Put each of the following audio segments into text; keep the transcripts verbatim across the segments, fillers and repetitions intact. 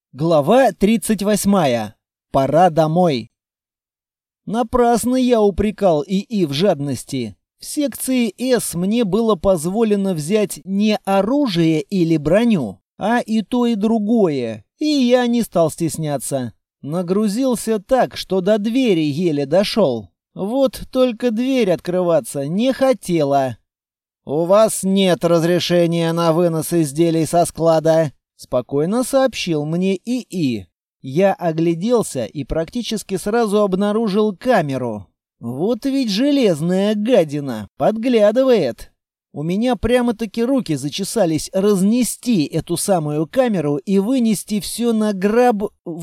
Глава тридцать восьмая. Пора домой. Напрасно я упрекал ИИ в жадности. В секции С мне было позволено взять не оружие или броню, а и то, и другое, и я не стал стесняться. Нагрузился так, что до двери еле дошел. Вот только дверь открываться не хотела. «У вас нет разрешения на вынос изделий со склада», — спокойно сообщил мне ИИ. Я огляделся и практически сразу обнаружил камеру. Вот ведь железная гадина, подглядывает. У меня прямо-таки руки зачесались разнести эту самую камеру и вынести все на граб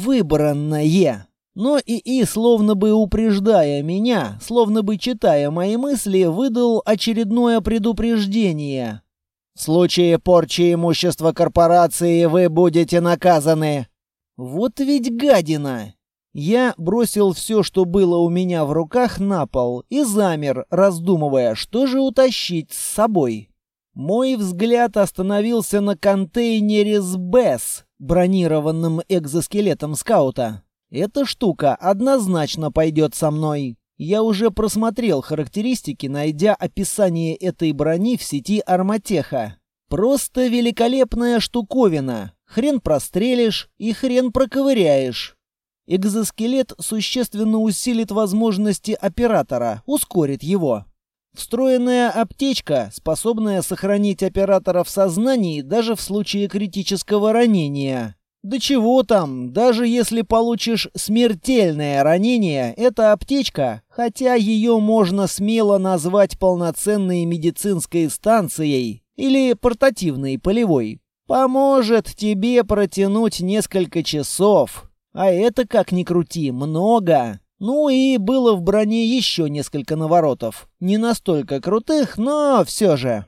выбранное. Но ИИ, словно бы упреждая меня, словно бы читая мои мысли, выдал очередное предупреждение. «В случае порчи имущества корпорации вы будете наказаны». Вот ведь гадина! Я бросил все, что было у меня в руках, на пол и замер, раздумывая, что же утащить с собой. Мой взгляд остановился на контейнере с БЭС, бронированным экзоскелетом скаута. Эта штука однозначно пойдет со мной. Я уже просмотрел характеристики, найдя описание этой брони в сети Арматеха. Просто великолепная штуковина. Хрен прострелишь и хрен проковыряешь. Экзоскелет существенно усилит возможности оператора, ускорит его. Встроенная аптечка, способная сохранить оператора в сознании даже в случае критического ранения. Да чего там, даже если получишь смертельное ранение, эта аптечка, хотя ее можно смело назвать полноценной медицинской станцией или портативной полевой, поможет тебе протянуть несколько часов. А это, как ни крути, много. Ну и было в броне еще несколько наворотов. Не настолько крутых, но все же.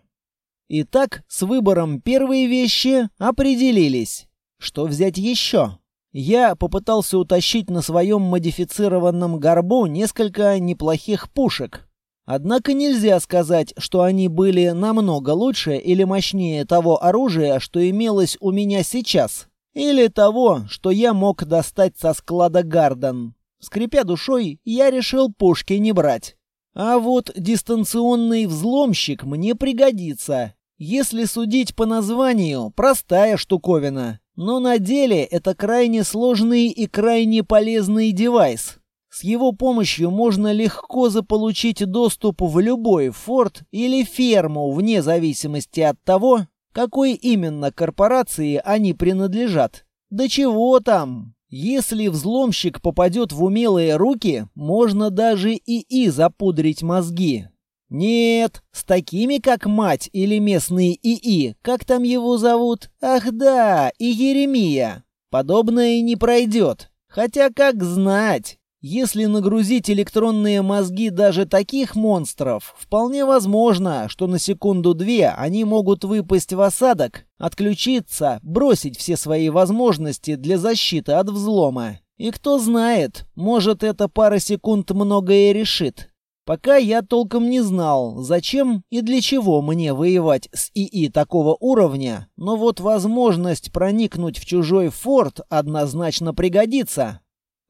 Итак, с выбором первой вещи определились. Что взять еще? Я попытался утащить на своем модифицированном горбу несколько неплохих пушек. Однако нельзя сказать, что они были намного лучше или мощнее того оружия, что имелось у меня сейчас. Или того, что я мог достать со склада Гарден. Скрипя душой, я решил пушки не брать. А вот дистанционный взломщик мне пригодится. Если судить по названию, простая штуковина. Но на деле это крайне сложный и крайне полезный девайс. С его помощью можно легко заполучить доступ в любой форт или ферму, вне зависимости от того, какой именно корпорации они принадлежат. Да чего там? Если взломщик попадет в умелые руки, можно даже ИИ запудрить мозги. Нет, с такими, как мать или местные ИИ, как там его зовут? Ах да, и Еремия. Подобное не пройдет. Хотя как знать. Если нагрузить электронные мозги даже таких монстров, вполне возможно, что на секунду-две они могут выпасть в осадок, отключиться, бросить все свои возможности для защиты от взлома. И кто знает, может, эта пара секунд многое решит. Пока я толком не знал, зачем и для чего мне воевать с ИИ такого уровня, но вот возможность проникнуть в чужой форт однозначно пригодится.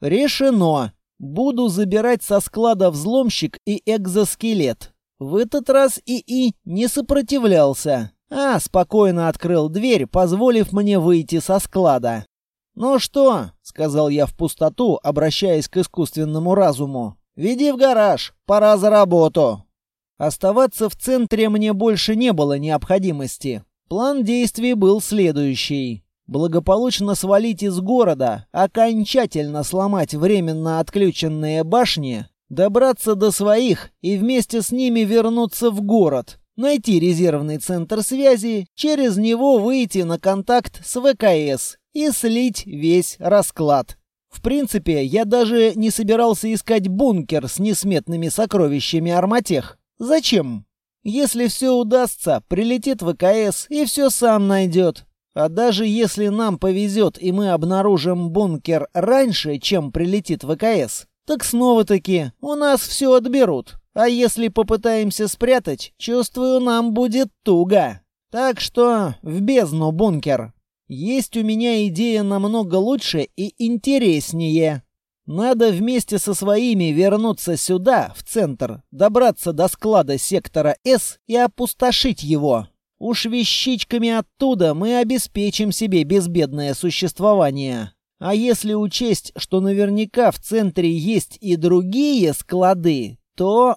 Решено. Буду забирать со склада взломщик и экзоскелет. В этот раз ИИ не сопротивлялся, а спокойно открыл дверь, позволив мне выйти со склада. «Ну что?» — сказал я в пустоту, обращаясь к искусственному разуму. «Веди в гараж, пора за работу». Оставаться в центре мне больше не было необходимости. План действий был следующий. Благополучно свалить из города, окончательно сломать временно отключенные башни, добраться до своих и вместе с ними вернуться в город, найти резервный центр связи, через него выйти на контакт с ВКС и слить весь расклад. В принципе, я даже не собирался искать бункер с несметными сокровищами Арматех. Зачем? Если все удастся, прилетит ВКС и все сам найдет. А даже если нам повезет и мы обнаружим бункер раньше, чем прилетит ВКС, так снова-таки у нас все отберут. А если попытаемся спрятать, чувствую, нам будет туго. Так что в бездну бункер. Есть у меня идея намного лучше и интереснее. Надо вместе со своими вернуться сюда, в центр, добраться до склада сектора С и опустошить его. Уж вещичками оттуда мы обеспечим себе безбедное существование. А если учесть, что наверняка в центре есть и другие склады, то...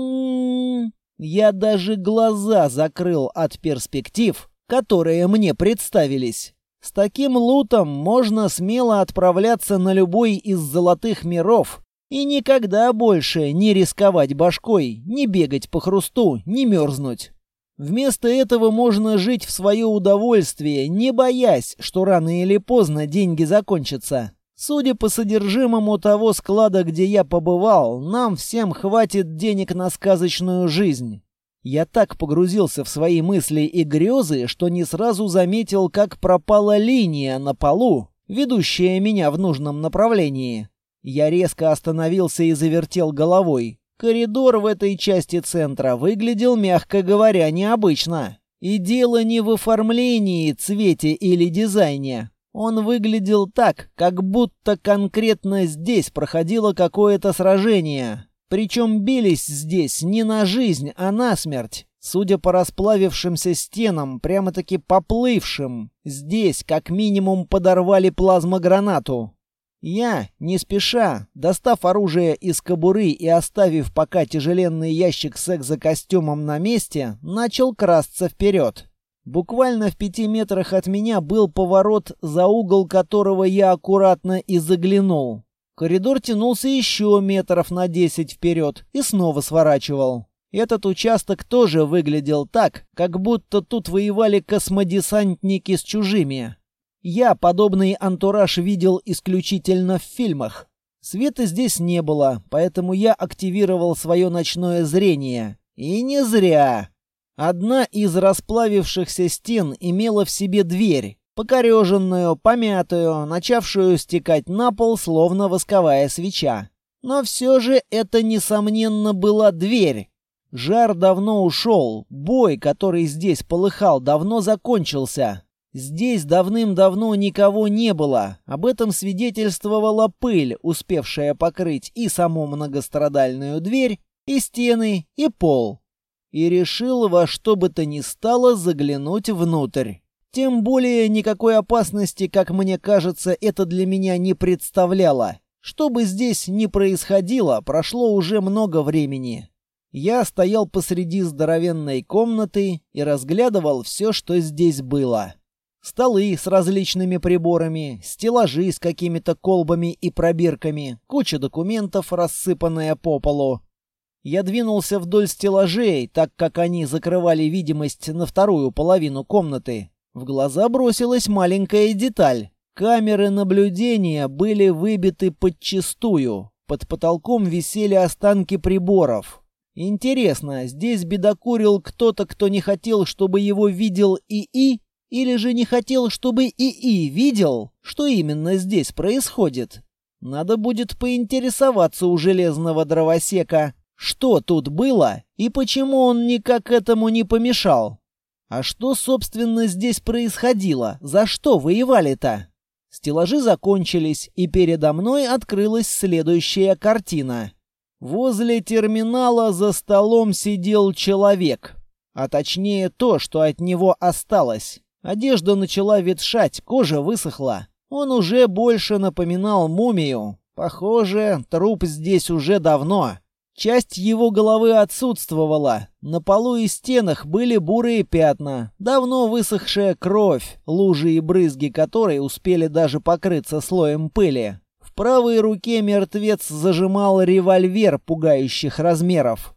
М-м, я даже глаза закрыл от перспектив, которые мне представились. С таким лутом можно смело отправляться на любой из золотых миров и никогда больше не рисковать башкой, не бегать по хрусту, не мерзнуть. Вместо этого можно жить в свое удовольствие, не боясь, что рано или поздно деньги закончатся. Судя по содержимому того склада, где я побывал, нам всем хватит денег на сказочную жизнь. Я так погрузился в свои мысли и грезы, что не сразу заметил, как пропала линия на полу, ведущая меня в нужном направлении. Я резко остановился и завертел головой. Коридор в этой части центра выглядел, мягко говоря, необычно. И дело не в оформлении, цвете или дизайне. Он выглядел так, как будто конкретно здесь проходило какое-то сражение. Причем бились здесь не на жизнь, а на смерть. Судя по расплавившимся стенам, прямо-таки поплывшим, здесь как минимум подорвали плазмогранату. Я, не спеша, достав оружие из кобуры и оставив пока тяжеленный ящик с экзокостюмом на месте, начал красться вперед. Буквально в пяти метрах от меня был поворот, за угол которого я аккуратно и заглянул. Коридор тянулся еще метров на десять вперед и снова сворачивал. Этот участок тоже выглядел так, как будто тут воевали космодесантники с чужими. Я подобный антураж видел исключительно в фильмах. Света здесь не было, поэтому я активировал свое ночное зрение. И не зря. Одна из расплавившихся стен имела в себе дверь. Покореженную, помятую, начавшую стекать на пол, словно восковая свеча. Но все же это, несомненно, была дверь. Жар давно ушел, бой, который здесь полыхал, давно закончился. Здесь давным-давно никого не было. Об этом свидетельствовала пыль, успевшая покрыть и саму многострадальную дверь, и стены, и пол. И решил во что бы то ни стало заглянуть внутрь. Тем более никакой опасности, как мне кажется, это для меня не представляло. Что бы здесь ни происходило, прошло уже много времени. Я стоял посреди здоровенной комнаты и разглядывал все, что здесь было. Столы с различными приборами, стеллажи с какими-то колбами и пробирками, куча документов, рассыпанная по полу. Я двинулся вдоль стеллажей, так как они закрывали видимость на вторую половину комнаты. В глаза бросилась маленькая деталь. Камеры наблюдения были выбиты подчистую. Под потолком висели останки приборов. Интересно, здесь бедокурил кто-то, кто не хотел, чтобы его видел ИИ? Или же не хотел, чтобы ИИ видел, что именно здесь происходит? Надо будет поинтересоваться у железного дровосека, что тут было и почему он никак этому не помешал. А что, собственно, здесь происходило? За что воевали-то? Стеллажи закончились, и передо мной открылась следующая картина. Возле терминала за столом сидел человек. А точнее то, что от него осталось. Одежда начала ветшать, кожа высохла. Он уже больше напоминал мумию. Похоже, труп здесь уже давно. Часть его головы отсутствовала. На полу и стенах были бурые пятна, давно высохшая кровь, лужи и брызги которой успели даже покрыться слоем пыли. В правой руке мертвец зажимал револьвер пугающих размеров.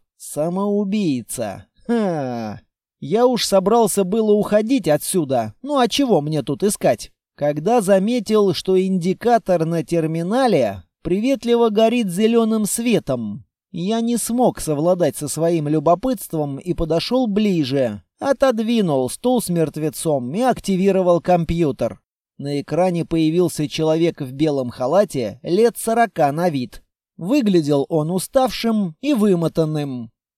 Самоубийца. Ха! Я уж собрался было уходить отсюда. Ну а чего мне тут искать? Когда заметил, что индикатор на терминале приветливо горит зеленым светом. Я не смог совладать со своим любопытством и подошел ближе. Отодвинул стул с мертвецом и активировал компьютер. На экране появился человек в белом халате, лет сорока на вид. Выглядел он уставшим и вымотанным.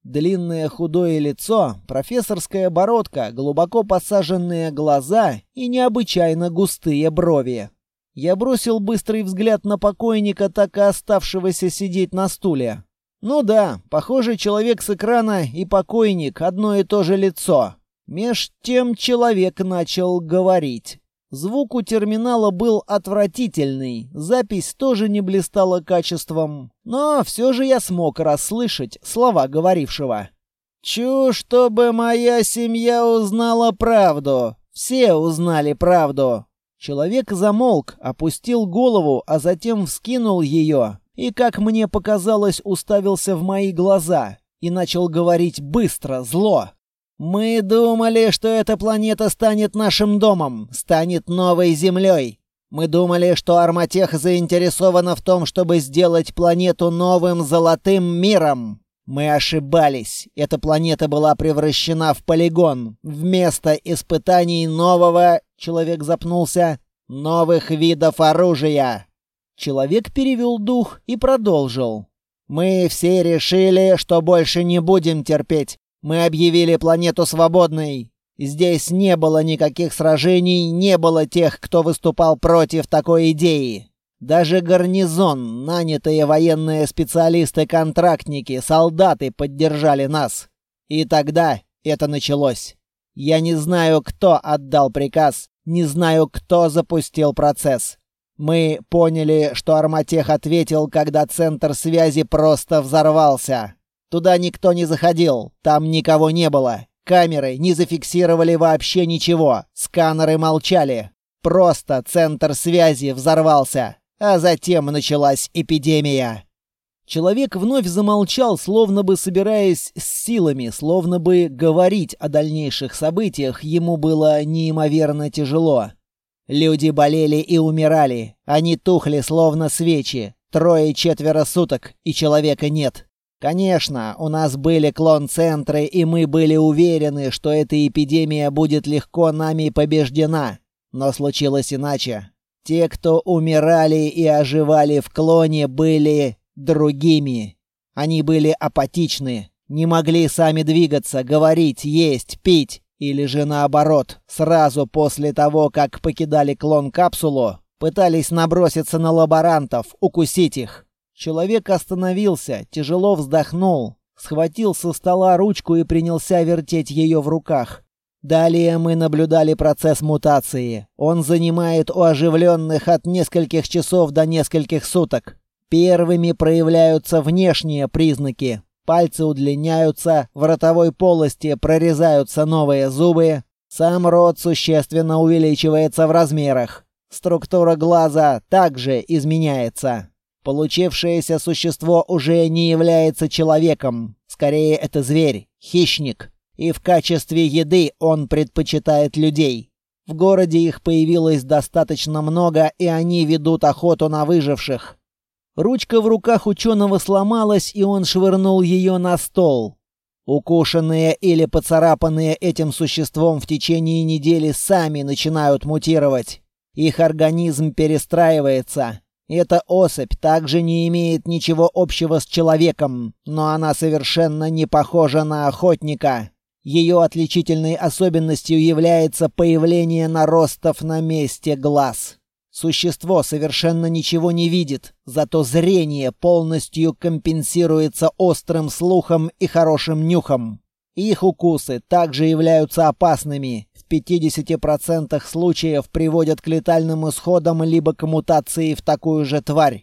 Длинное худое лицо, профессорская бородка, глубоко посаженные глаза и необычайно густые брови. Я бросил быстрый взгляд на покойника, так и оставшегося сидеть на стуле. Ну да, похоже, человек с экрана и покойник — одно и то же лицо. Меж тем человек начал говорить. Звук у терминала был отвратительный, запись тоже не блистала качеством, но все же я смог расслышать слова говорившего. «Чу, чтобы моя семья узнала правду. Все узнали правду». Человек замолк, опустил голову, а затем вскинул ее и, как мне показалось, уставился в мои глаза и начал говорить быстро, зло. «Мы думали, что эта планета станет нашим домом, станет новой Землей. Мы думали, что Арматех заинтересована в том, чтобы сделать планету новым золотым миром. Мы ошибались. Эта планета была превращена в полигон. Вместо испытаний нового, человек запнулся, новых видов оружия». Человек перевел дух и продолжил. «Мы все решили, что больше не будем терпеть. Мы объявили планету свободной. Здесь не было никаких сражений, не было тех, кто выступал против такой идеи. Даже гарнизон, нанятые военные специалисты-контрактники, солдаты поддержали нас. И тогда это началось. Я не знаю, кто отдал приказ, не знаю, кто запустил процесс. Мы поняли, что Арматех ответил, когда центр связи просто взорвался. Туда никто не заходил, там никого не было. Камеры не зафиксировали вообще ничего, сканеры молчали. Просто центр связи взорвался, а затем началась эпидемия. Человек вновь замолчал, словно бы собираясь с силами, словно бы говорить о дальнейших событиях ему было неимоверно тяжело. Люди болели и умирали, они тухли словно свечи. Трое-четверо суток, и человека нет. Конечно, у нас были клон-центры, и мы были уверены, что эта эпидемия будет легко нами побеждена. Но случилось иначе. Те, кто умирали и оживали в клоне, были другими. Они были апатичны, не могли сами двигаться, говорить, есть, пить. Или же наоборот, сразу после того, как покидали клон-капсулу, пытались наброситься на лаборантов, укусить их. Человек остановился, тяжело вздохнул, схватил со стола ручку и принялся вертеть ее в руках. Далее мы наблюдали процесс мутации. Он занимает у оживленных от нескольких часов до нескольких суток. Первыми проявляются внешние признаки. Пальцы удлиняются, в ротовой полости прорезаются новые зубы. Сам рот существенно увеличивается в размерах. Структура глаза также изменяется. Получившееся существо уже не является человеком. Скорее, это зверь, хищник. И в качестве еды он предпочитает людей. В городе их появилось достаточно много, и они ведут охоту на выживших. Ручка в руках ученого сломалась, и он швырнул ее на стол. Укушенные или поцарапанные этим существом в течение недели сами начинают мутировать. Их организм перестраивается. Эта особь также не имеет ничего общего с человеком, но она совершенно не похожа на охотника. Ее отличительной особенностью является появление наростов на месте глаз. Существо совершенно ничего не видит, зато зрение полностью компенсируется острым слухом и хорошим нюхом. Их укусы также являются опасными. В пятидесяти процентах случаев приводят к летальным исходам либо к мутации в такую же тварь.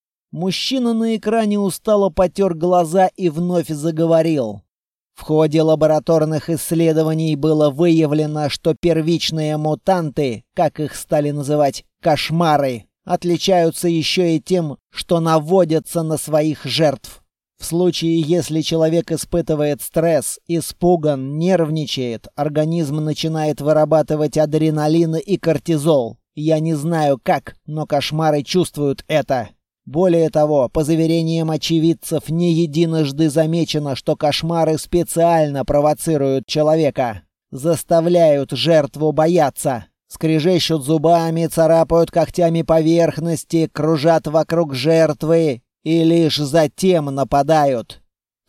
Мужчина на экране устало потер глаза и вновь заговорил. В ходе лабораторных исследований было выявлено, что первичные мутанты, как их стали называть кошмары, отличаются еще и тем, что наводятся на своих жертв. В случае, если человек испытывает стресс, испуган, нервничает, организм начинает вырабатывать адреналин и кортизол. Я не знаю как, но кошмары чувствуют это. Более того, по заверениям очевидцев, не единожды замечено, что кошмары специально провоцируют человека, заставляют жертву бояться. Скрежещут зубами, царапают когтями поверхности, кружат вокруг жертвы и лишь затем нападают.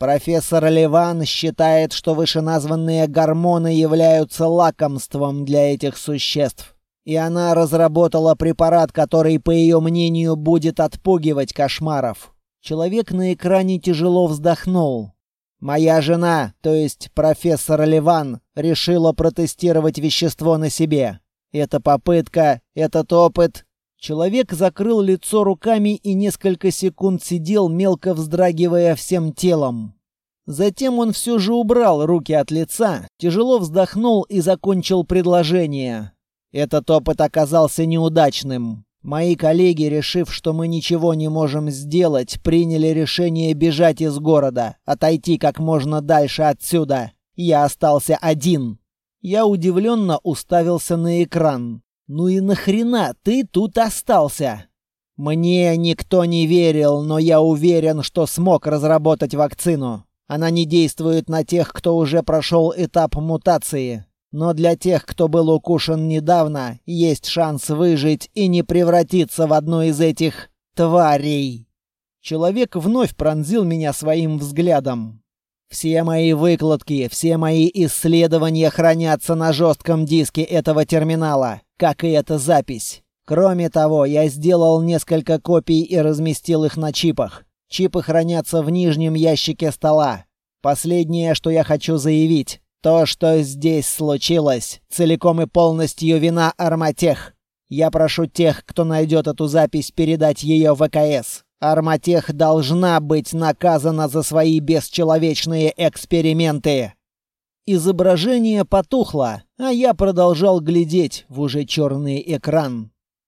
Профессор Ливан считает, что вышеназванные гормоны являются лакомством для этих существ. И она разработала препарат, который, по ее мнению, будет отпугивать кошмаров. Человек на экране тяжело вздохнул. Моя жена, то есть профессор Ливан, решила протестировать вещество на себе. Эта попытка, этот опыт... Человек закрыл лицо руками и несколько секунд сидел, мелко вздрагивая всем телом. Затем он все же убрал руки от лица, тяжело вздохнул и закончил предложение. Этот опыт оказался неудачным. Мои коллеги, решив, что мы ничего не можем сделать, приняли решение бежать из города, отойти как можно дальше отсюда. Я остался один. Я удивленно уставился на экран. «Ну и нахрена ты тут остался?» «Мне никто не верил, но я уверен, что смог разработать вакцину. Она не действует на тех, кто уже прошел этап мутации. Но для тех, кто был укушен недавно, есть шанс выжить и не превратиться в одну из этих тварей». Человек вновь пронзил меня своим взглядом. «Все мои выкладки, все мои исследования хранятся на жестком диске этого терминала, как и эта запись. Кроме того, я сделал несколько копий и разместил их на чипах. Чипы хранятся в нижнем ящике стола. Последнее, что я хочу заявить, то, что здесь случилось, целиком и полностью вина Арматех. Я прошу тех, кто найдет эту запись, передать ее в ВКС. Арматех должна быть наказана за свои бесчеловечные эксперименты». Изображение потухло, а я продолжал глядеть в уже черный экран.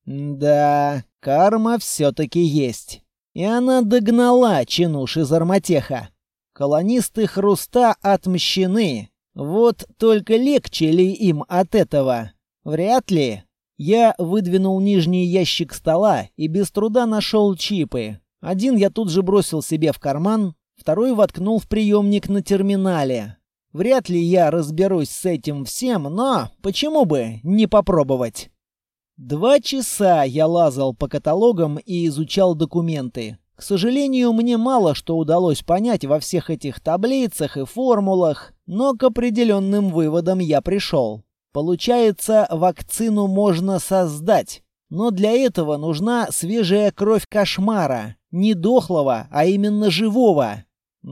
Да, карма все-таки есть. И она догнала чинуш из Арматеха. Колонисты Хруста отмщены. Вот только легче ли им от этого? Вряд ли. Я выдвинул нижний ящик стола и без труда нашел чипы. Один я тут же бросил себе в карман, второй воткнул в приемник на терминале. Вряд ли я разберусь с этим всем, но почему бы не попробовать? Два часа я лазал по каталогам и изучал документы. К сожалению, мне мало что удалось понять во всех этих таблицах и формулах, но к определенным выводам я пришел. Получается, вакцину можно создать, но для этого нужна свежая кровь кошмара. Не дохлого, а именно живого.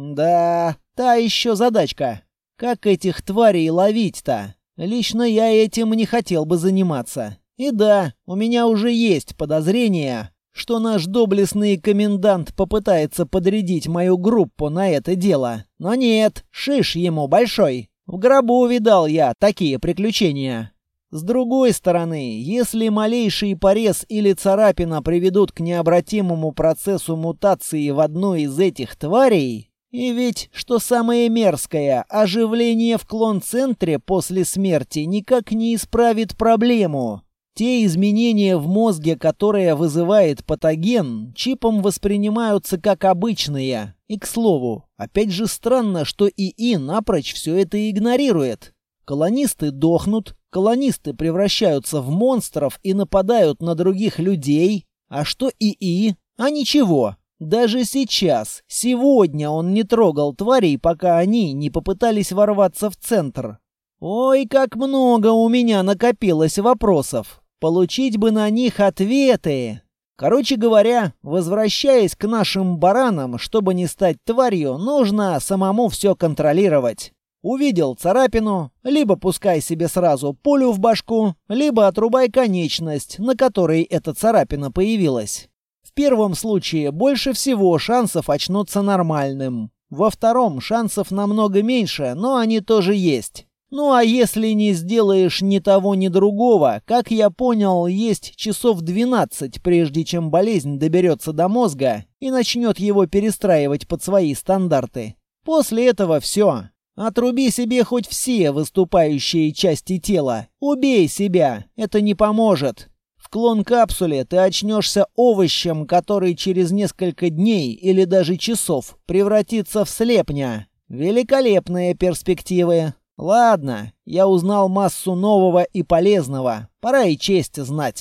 Да, та еще задачка. Как этих тварей ловить-то? Лично я этим не хотел бы заниматься. И да, у меня уже есть подозрение, что наш доблестный комендант попытается подрядить мою группу на это дело. Но нет, шиш ему большой. В гробу видал я такие приключения. С другой стороны, если малейший порез или царапина приведут к необратимому процессу мутации в одну из этих тварей, и ведь, что самое мерзкое, оживление в клон-центре после смерти никак не исправит проблему. Те изменения в мозге, которые вызывает патоген, чипом воспринимаются как обычные. И, к слову, опять же странно, что ИИ напрочь все это игнорирует. Колонисты дохнут, колонисты превращаются в монстров и нападают на других людей. А что ИИ? А ничего. Даже сейчас, сегодня он не трогал тварей, пока они не попытались ворваться в центр. Ой, как много у меня накопилось вопросов. Получить бы на них ответы. Короче говоря, возвращаясь к нашим баранам, чтобы не стать тварью, нужно самому все контролировать. Увидел царапину, либо пускай себе сразу пулю в башку, либо отрубай конечность, на которой эта царапина появилась. В первом случае больше всего шансов очнуться нормальным. Во втором шансов намного меньше, но они тоже есть. Ну а если не сделаешь ни того, ни другого, как я понял, есть часов двенадцать, прежде чем болезнь доберется до мозга и начнет его перестраивать под свои стандарты. После этого все. Отруби себе хоть все выступающие части тела. Убей себя, это не поможет. В клон-капсуле ты очнешься овощем, который через несколько дней или даже часов превратится в слепня. Великолепные перспективы. Ладно, я узнал массу нового и полезного. Пора и честь знать.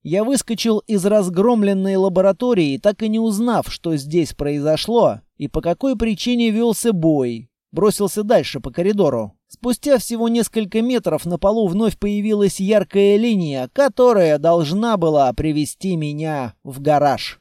Я выскочил из разгромленной лаборатории, так и не узнав, что здесь произошло и по какой причине велся бой. Бросился дальше по коридору. Спустя всего несколько метров на полу вновь появилась яркая линия, которая должна была привести меня в гараж.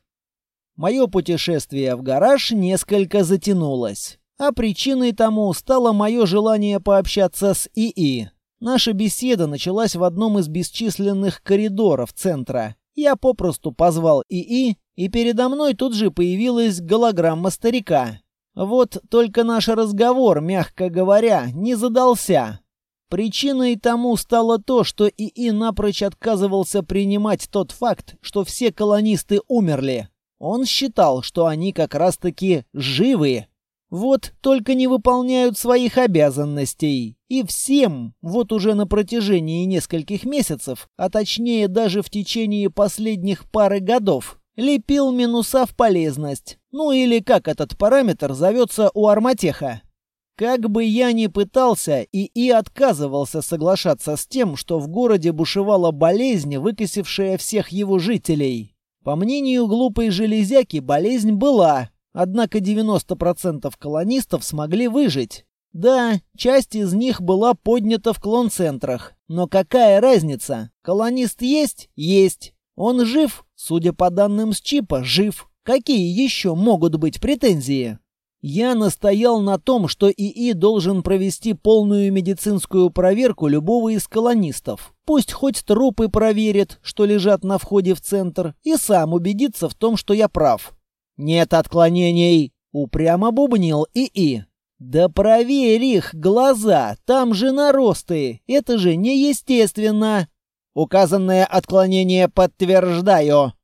Мое путешествие в гараж несколько затянулось, а причиной тому стало мое желание пообщаться с ИИ. Наша беседа началась в одном из бесчисленных коридоров центра. Я попросту позвал ИИ, и передо мной тут же появилась голограмма старика. Вот только наш разговор, мягко говоря, не задался. Причиной тому стало то, что ИИ напрочь отказывался принимать тот факт, что все колонисты умерли. Он считал, что они как раз-таки живы. Вот только не выполняют своих обязанностей. И всем, вот уже на протяжении нескольких месяцев, а точнее даже в течение последних пары годов, лепил минуса в полезность. Ну или как этот параметр зовется у Арматеха. Как бы я ни пытался, ИИ отказывался соглашаться с тем, что в городе бушевала болезнь, выкосившая всех его жителей. По мнению глупой железяки, болезнь была, однако девяносто процентов колонистов смогли выжить. Да, часть из них была поднята в клон-центрах, но какая разница? Колонист есть? Есть. Он жив? Судя по данным с чипа, жив. Какие еще могут быть претензии? Я настоял на том, что ИИ должен провести полную медицинскую проверку любого из колонистов. Пусть хоть трупы проверит, что лежат на входе в центр, и сам убедится в том, что я прав. «Нет отклонений», — упрямо бубнил ИИ. «Да проверь их глаза, там же наросты, это же неестественно». «Указанное отклонение подтверждаю».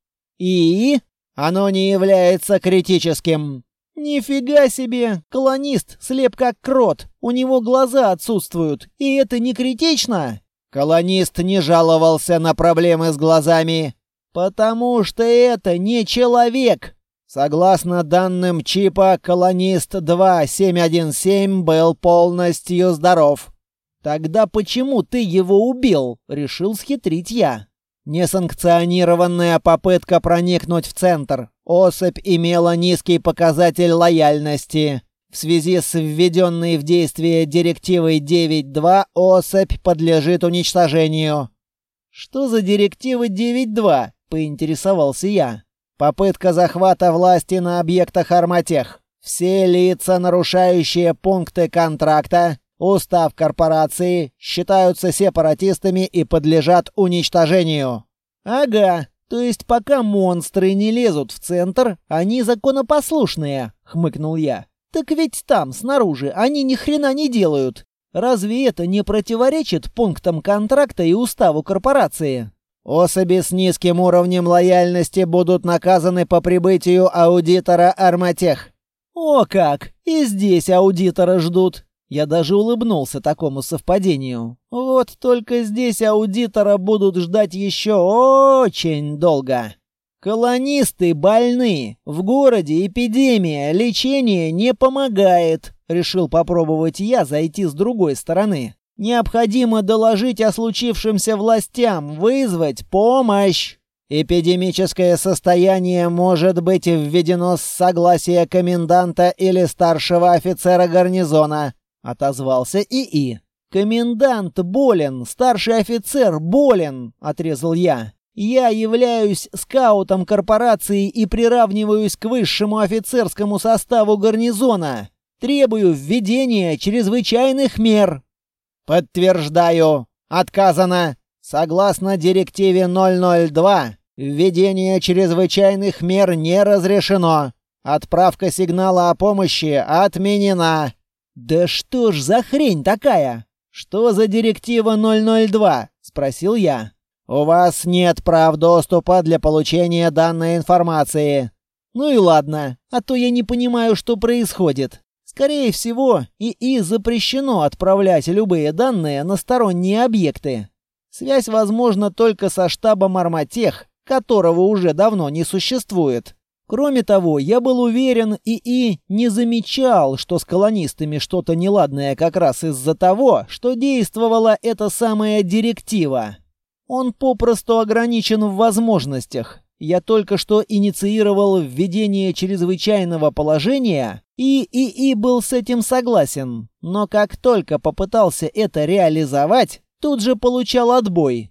«И? Оно не является критическим». «Нифига себе! Колонист слеп как крот, у него глаза отсутствуют, и это не критично?» «Колонист не жаловался на проблемы с глазами». «Потому что это не человек!» Согласно данным чипа, колонист два семь один семь был полностью здоров. «Тогда почему ты его убил?» — решил схитрить я. Несанкционированная попытка проникнуть в центр. Особь имела низкий показатель лояльности. В связи с введенной в действие директивой девять два особь подлежит уничтожению. «Что за директива девять два?» — поинтересовался я. «Попытка захвата власти на объектах Арматех. Все лица, нарушающие пункты контракта, устав корпорации, считаются сепаратистами и подлежат уничтожению». «Ага, то есть пока монстры не лезут в центр, они законопослушные», — хмыкнул я. «Так ведь там, снаружи, они ни хрена не делают. Разве это не противоречит пунктам контракта и уставу корпорации?» «Особи с низким уровнем лояльности будут наказаны по прибытию аудитора Арматех». «О как! И здесь аудитора ждут». Я даже улыбнулся такому совпадению. Вот только здесь аудитора будут ждать еще очень долго. «Колонисты больны. В городе эпидемия. Лечение не помогает». Решил попробовать я зайти с другой стороны. «Необходимо доложить о случившемся властям, вызвать помощь. Эпидемическое состояние может быть введено с согласия коменданта или старшего офицера гарнизона», — отозвался ИИ. «Комендант болен, старший офицер болен», — отрезал я. «Я являюсь скаутом корпорации и приравниваюсь к высшему офицерскому составу гарнизона. Требую введения чрезвычайных мер». «Подтверждаю. Отказано. Согласно директиве ноль ноль два, введение чрезвычайных мер не разрешено. Отправка сигнала о помощи отменена». «Да что ж за хрень такая? Что за директива ноль ноль два?» — спросил я. «У вас нет прав доступа для получения данной информации». «Ну и ладно, а то я не понимаю, что происходит. Скорее всего, ИИ запрещено отправлять любые данные на сторонние объекты. Связь возможна только со штабом Арматех, которого уже давно не существует. Кроме того, я был уверен, ИИ не замечал, что с колонистами что-то неладное как раз из-за того, что действовала эта самая директива. Он попросту ограничен в возможностях. Я только что инициировал введение чрезвычайного положения, и ИИ был с этим согласен. Но как только попытался это реализовать, тут же получал отбой.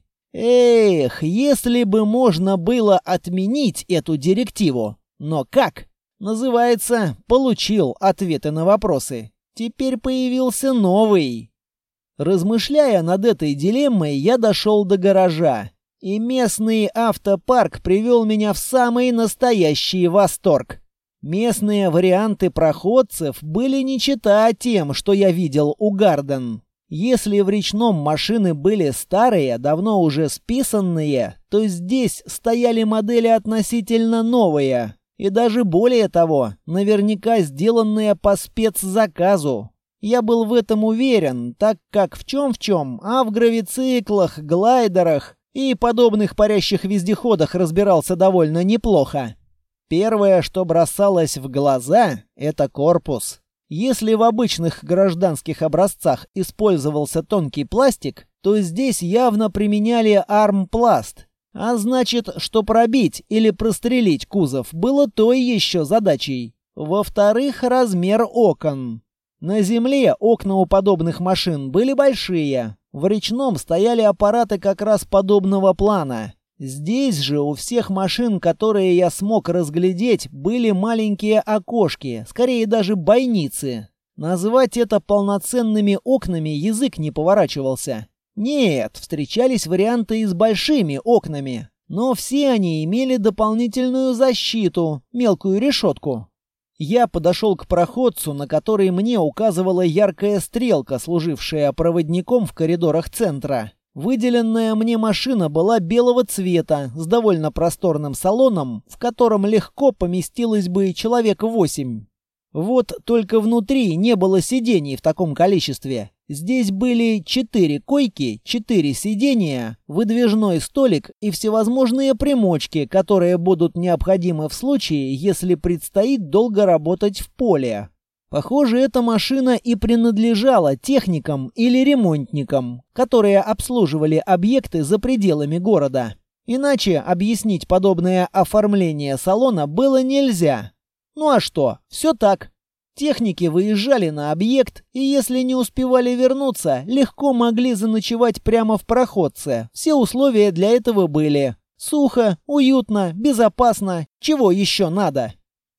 Эх, если бы можно было отменить эту директиву. Но как? Называется, получил ответы на вопросы. Теперь появился новый. Размышляя над этой дилеммой, я дошел до гаража. И местный автопарк привел меня в самый настоящий восторг. Местные варианты проходцев были не чета тем, что я видел у Гарден. Если в речном машины были старые, давно уже списанные, то здесь стояли модели относительно новые. И даже более того, наверняка сделанные по спецзаказу. Я был в этом уверен, так как в чем-в чем, а в гравициклах, глайдерах и подобных парящих вездеходах разбирался довольно неплохо. Первое, что бросалось в глаза, это корпус. Если в обычных гражданских образцах использовался тонкий пластик, то здесь явно применяли армпласт. А значит, что пробить или прострелить кузов было той еще задачей. Во-вторых, размер окон. На земле окна у подобных машин были большие. В речном стояли аппараты как раз подобного плана. Здесь же у всех машин, которые я смог разглядеть, были маленькие окошки, скорее даже бойницы. Назвать это полноценными окнами язык не поворачивался. Нет, встречались варианты и с большими окнами, но все они имели дополнительную защиту, мелкую решетку. Я подошел к проходцу, на который мне указывала яркая стрелка, служившая проводником в коридорах центра. Выделенная мне машина была белого цвета, с довольно просторным салоном, в котором легко поместилось бы человек восемь. Вот только внутри не было сидений в таком количестве. Здесь были четыре койки, четыре сидения, выдвижной столик и всевозможные примочки, которые будут необходимы в случае, если предстоит долго работать в поле. Похоже, эта машина и принадлежала техникам или ремонтникам, которые обслуживали объекты за пределами города. Иначе объяснить подобное оформление салона было нельзя. Ну а что, все так. Техники выезжали на объект, и если не успевали вернуться, легко могли заночевать прямо в проходце. Все условия для этого были. Сухо, уютно, безопасно. Чего еще надо?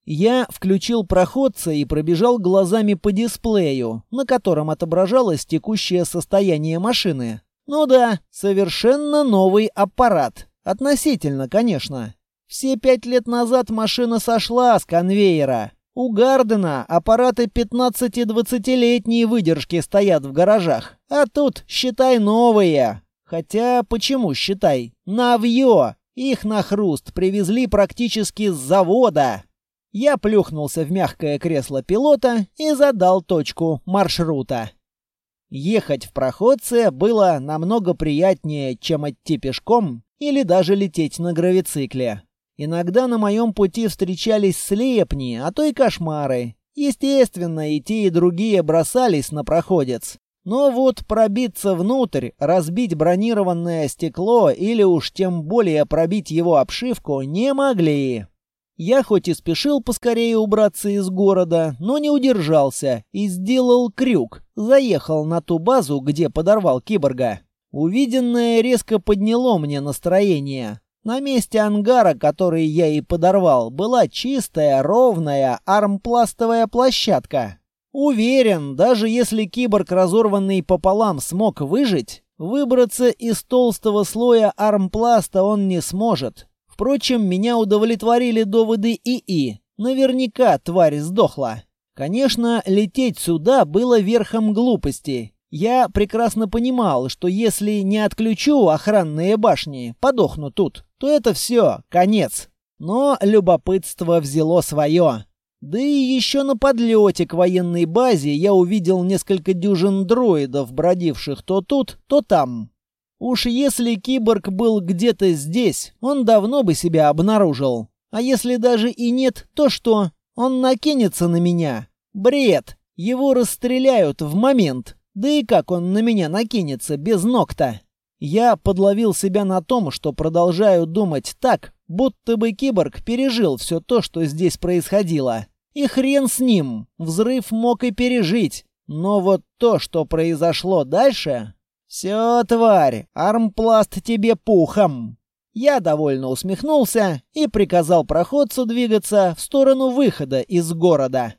Я включил проходца и пробежал глазами по дисплею, на котором отображалось текущее состояние машины. Ну да, совершенно новый аппарат. Относительно, конечно. Все пять лет назад машина сошла с конвейера. У Гардена аппараты пятнадцати-двадцатилетней выдержки стоят в гаражах. А тут, считай, новые. Хотя, почему считай? Навье! Их на хруст привезли практически с завода. Я плюхнулся в мягкое кресло пилота и задал точку маршрута. Ехать в проходце было намного приятнее, чем идти пешком или даже лететь на гравицикле. Иногда на моем пути встречались слепни, а то и кошмары. Естественно, и те, и другие бросались на проходец. Но вот пробиться внутрь, разбить бронированное стекло или уж тем более пробить его обшивку не могли. Я хоть и спешил поскорее убраться из города, но не удержался и сделал крюк, заехал на ту базу, где подорвал киборга. Увиденное резко подняло мне настроение. На месте ангара, который я и подорвал, была чистая, ровная армпластовая площадка. Уверен, даже если киборг, разорванный пополам, смог выжить, выбраться из толстого слоя армпласта он не сможет. Впрочем, меня удовлетворили доводы ИИ. Наверняка тварь сдохла. Конечно, лететь сюда было верхом глупости. Я прекрасно понимал, что если не отключу охранные башни, подохну тут, то это все, конец. Но любопытство взяло свое. Да и еще на подлете к военной базе я увидел несколько дюжин дроидов, бродивших то тут, то там. Уж если киборг был где-то здесь, он давно бы себя обнаружил. А если даже и нет, то что? Он накинется на меня? Бред! Его расстреляют в момент. Да и как он на меня накинется без ног-то? Я подловил себя на том, что продолжаю думать так, будто бы киборг пережил все то, что здесь происходило. И хрен с ним, взрыв мог и пережить. Но вот то, что произошло дальше... «Все, тварь, армпласт тебе пухом!» Я довольно усмехнулся и приказал проходцу двигаться в сторону выхода из города.